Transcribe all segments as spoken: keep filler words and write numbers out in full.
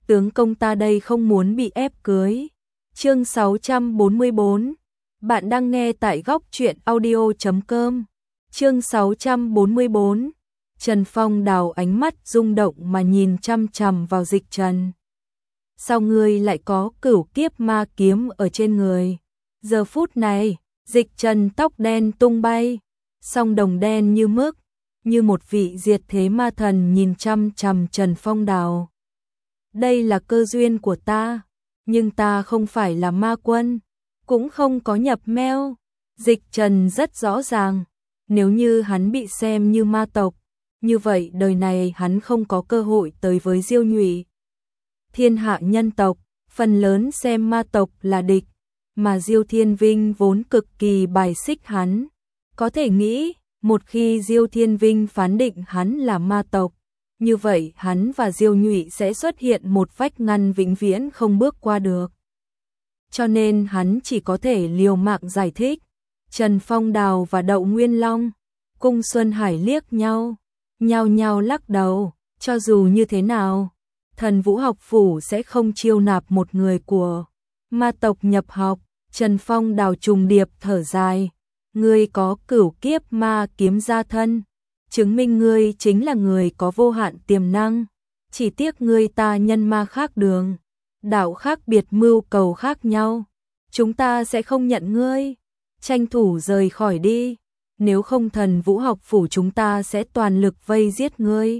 tướng công ta đây không muốn bị ép cưới. Chương sáu trăm bốn mươi bốn. Bạn đang nghe tại góc truyện audio chấm com. Chương sáu trăm bốn mươi bốn. Trần Phong Đào ánh mắt rung động mà nhìn chăm chằm vào Dịch Trần. Sao ngươi lại có cửu kiếp ma kiếm ở trên người? Giờ phút này, Dịch Trần tóc đen tung bay, song đồng đen như mức, như một vị diệt thế ma thần nhìn chăm chằm Trần Phong Đào. Đây là cơ duyên của ta, nhưng ta không phải là ma quân, cũng không có nhập meo. Dịch Trần rất rõ ràng, nếu như hắn bị xem như ma tộc, như vậy đời này hắn không có cơ hội tới với Diêu Nhụy. Thiên hạ nhân tộc, phần lớn xem ma tộc là địch, mà Diêu Thiên Vinh vốn cực kỳ bài xích hắn. Có thể nghĩ, một khi Diêu Thiên Vinh phán định hắn là ma tộc, như vậy hắn và Diêu Nhụy sẽ xuất hiện một vách ngăn vĩnh viễn không bước qua được. Cho nên hắn chỉ có thể liều mạng giải thích. Trần Phong Đào và Đậu Nguyên Long, Cung Xuân Hải liếc nhau, nhao nhao lắc đầu, cho dù như thế nào, Thần Vũ học phủ sẽ không chiêu nạp một người của ma tộc nhập học. Trần Phong Đào trùng điệp thở dài, ngươi có cửu kiếp ma kiếm gia thân, chứng minh ngươi chính là người có vô hạn tiềm năng, chỉ tiếc ngươi ta nhân ma khác đường, đạo khác biệt mưu cầu khác nhau, chúng ta sẽ không nhận ngươi, tranh thủ rời khỏi đi, nếu không Thần Vũ học phủ chúng ta sẽ toàn lực vây giết ngươi.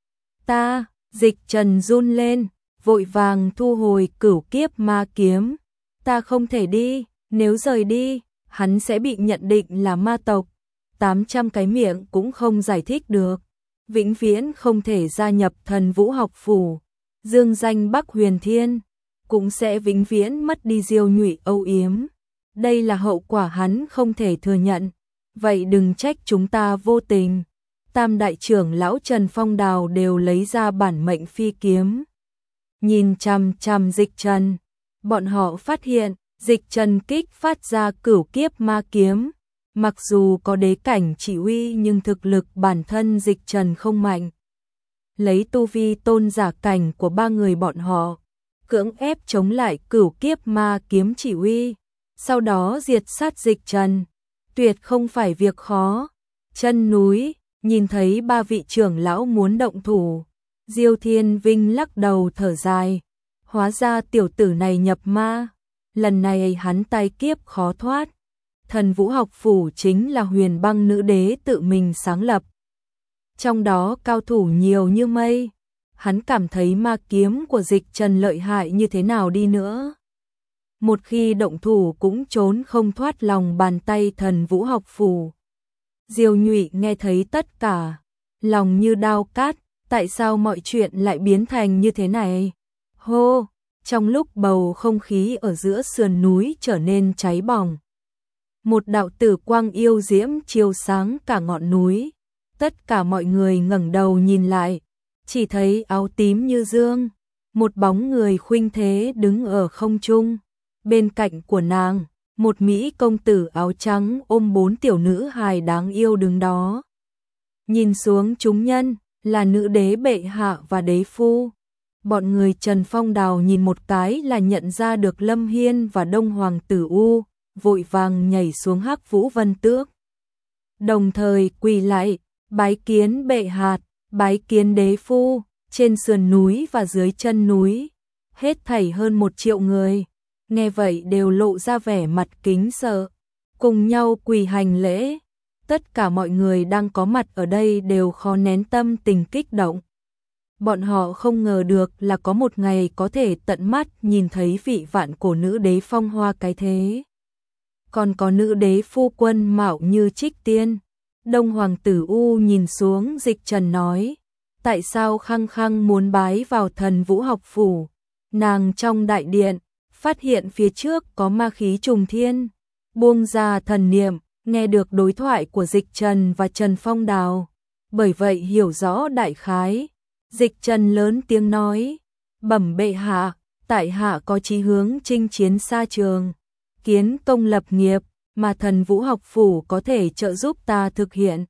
Ta, Dịch Trần run lên, vội vàng thu hồi cửu kiếp ma kiếm, ta không thể đi, nếu rời đi, hắn sẽ bị nhận định là ma tộc, tám trăm cái miệng cũng không giải thích được, vĩnh viễn không thể gia nhập Thần Vũ học phủ, dương danh Bắc Huyền Thiên, cũng sẽ vĩnh viễn mất đi Diêu Nhụy âu yếm. Đây là hậu quả hắn không thể thừa nhận, vậy đừng trách chúng ta vô tình. Tam đại trưởng lão Trần Phong Đào đều lấy ra bản mệnh phi kiếm, nhìn chằm chằm Dịch Trần, bọn họ phát hiện Dịch Trần kích phát ra cửu kiếp ma kiếm, mặc dù có đế cảnh chỉ huy nhưng thực lực bản thân Dịch Trần không mạnh. Lấy tu vi tôn giả cảnh của ba người bọn họ, cưỡng ép chống lại cửu kiếp ma kiếm chỉ huy, sau đó diệt sát Dịch Trần, tuyệt không phải việc khó. Chân núi, nhìn thấy ba vị trưởng lão muốn động thủ, Diêu Thiên Vinh lắc đầu thở dài, hóa ra tiểu tử này nhập ma, lần này hắn tai kiếp khó thoát. Thần Vũ học phủ chính là Huyền Băng nữ đế tự mình sáng lập, trong đó cao thủ nhiều như mây, hắn cảm thấy ma kiếm của Dịch Trần lợi hại như thế nào đi nữa, một khi động thủ cũng trốn không thoát lòng bàn tay Thần Vũ học phủ. Diêu Nhụy nghe thấy tất cả, lòng như đao cát, tại sao mọi chuyện lại biến thành như thế này? Hô, trong lúc bầu không khí ở giữa sườn núi trở nên cháy bỏng, một đạo tử quang yêu diễm chiếu sáng cả ngọn núi, tất cả mọi người ngẩng đầu nhìn lại, chỉ thấy áo tím như dương, một bóng người khuynh thế đứng ở không trung, bên cạnh của nàng, một mỹ công tử áo trắng ôm bốn tiểu nữ hài đáng yêu đứng đó. Nhìn xuống chúng nhân, là nữ đế bệ hạ và đế phu. Bọn người Trần Phong Đào nhìn một cái là nhận ra được Lâm Hiên và Đông Hoàng tử U, vội vàng nhảy xuống Hắc Vũ Vân Tước. Đồng thời quỳ lại, bái kiến bệ hạ, bái kiến đế phu, trên sườn núi và dưới chân núi, hết thảy hơn một triệu người. Nghe vậy đều lộ ra vẻ mặt kính sợ, cùng nhau quỳ hành lễ. Tất cả mọi người đang có mặt ở đây đều khó nén tâm tình kích động. Bọn họ không ngờ được là có một ngày có thể tận mắt nhìn thấy vị vạn cổ nữ đế phong hoa cái thế. Còn có nữ đế phu quân mạo như trích tiên. Đông Hoàng tử U nhìn xuống Dịch Trần nói, tại sao khăng khăng muốn bái vào Thần Vũ học phủ? Nàng trong đại điện phát hiện phía trước có ma khí trùng thiên, buông ra thần niệm, nghe được đối thoại của Dịch Trần và Trần Phong Đào, bởi vậy hiểu rõ đại khái. Dịch Trần lớn tiếng nói, bẩm bệ hạ, tại hạ có chí hướng chinh chiến xa trường, kiến công lập nghiệp, mà Thần Vũ học phủ có thể trợ giúp ta thực hiện.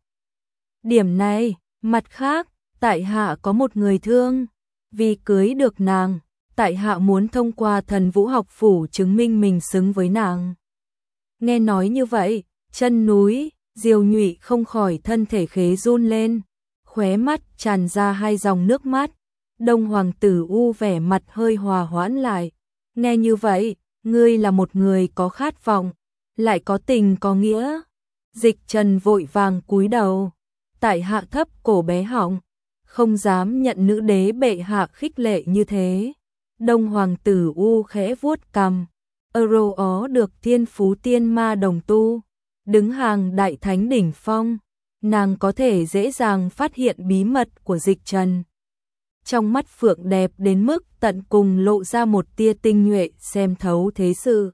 Điểm này, mặt khác, tại hạ có một người thương, vì cưới được nàng, tại hạ muốn thông qua Thần Vũ học phủ chứng minh mình xứng với nàng. Nghe nói như vậy, chân núi, Diêu Nhụy không khỏi thân thể khế run lên, khóe mắt tràn ra hai dòng nước mắt. Đông Hoàng tử U vẻ mặt hơi hòa hoãn lại, nghe như vậy, ngươi là một người có khát vọng, lại có tình có nghĩa. Dịch Trần vội vàng cúi đầu, tại hạ thấp cổ bé họng, không dám nhận nữ đế bệ hạ khích lệ như thế. Đông Hoàng tử U khẽ vuốt cằm, Euro ó được thiên phú tiên ma đồng tu, đứng hàng đại thánh đỉnh phong, nàng có thể dễ dàng phát hiện bí mật của Dịch Trần. Trong mắt phượng đẹp đến mức tận cùng lộ ra một tia tinh nhuệ xem thấu thế sự.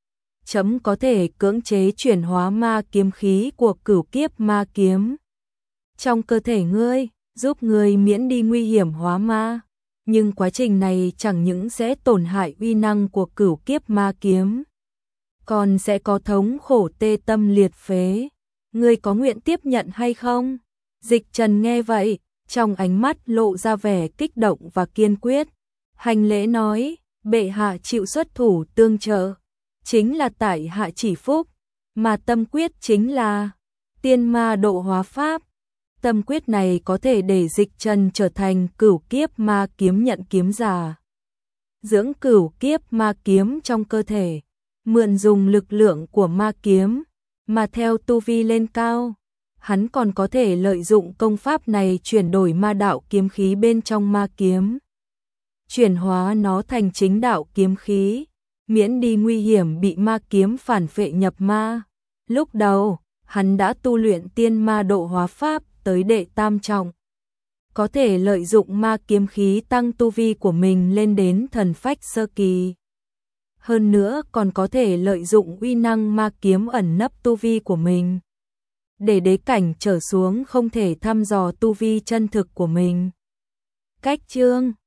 Chấm có thể cưỡng chế chuyển hóa ma kiếm khí của cửu kiếp ma kiếm trong cơ thể ngươi, giúp ngươi miễn đi nguy hiểm hóa ma. Nhưng quá trình này chẳng những sẽ tổn hại uy năng của cửu kiếp ma kiếm, còn sẽ có thống khổ tê tâm liệt phế. Ngươi có nguyện tiếp nhận hay không? Dịch Trần nghe vậy, trong ánh mắt lộ ra vẻ kích động và kiên quyết. Hành lễ nói, bệ hạ chịu xuất thủ tương trợ, chính là tại hạ chỉ phúc, mà tâm quyết chính là tiên ma độ hóa pháp. Tâm quyết này có thể để Dịch Trần trở thành cửu kiếp ma kiếm nhận kiếm giả. Dưỡng cửu kiếp ma kiếm trong cơ thể, mượn dùng lực lượng của ma kiếm, mà theo tu vi lên cao, hắn còn có thể lợi dụng công pháp này chuyển đổi ma đạo kiếm khí bên trong ma kiếm, chuyển hóa nó thành chính đạo kiếm khí, miễn đi nguy hiểm bị ma kiếm phản phệ nhập ma. Lúc đầu, hắn đã tu luyện tiên ma độ hóa pháp tới đệ tam trọng, có thể lợi dụng ma kiếm khí tăng tu vi của mình lên đến thần phách sơ kỳ. Hơn nữa còn có thể lợi dụng uy năng ma kiếm ẩn nấp tu vi của mình, để đế cảnh trở xuống không thể thăm dò tu vi chân thực của mình. Cách chương